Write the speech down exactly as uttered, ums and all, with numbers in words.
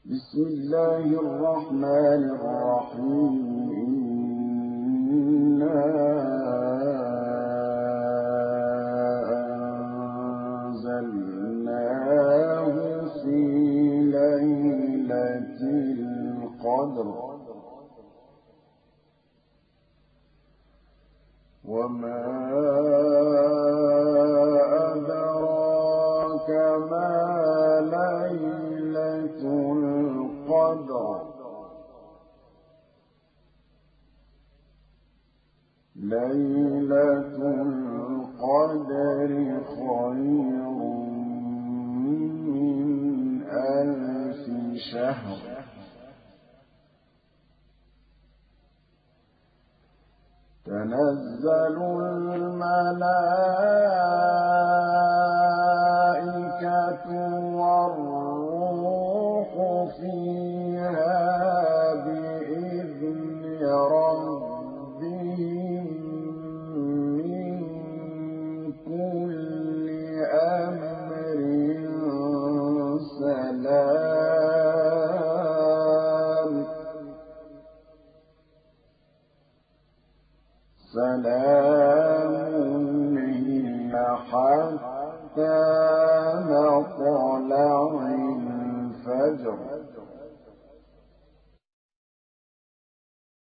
بسم الله الرحمن الرحيم إنا أنزلناه في ليلة القدر وما أدراك ما ليلة القدر ليلة القدر خير من ألف شهر تنزل الملائكة والروح فيها بإذن ربهم من كل أمر سلام سلام هي حتى مطلع الفجر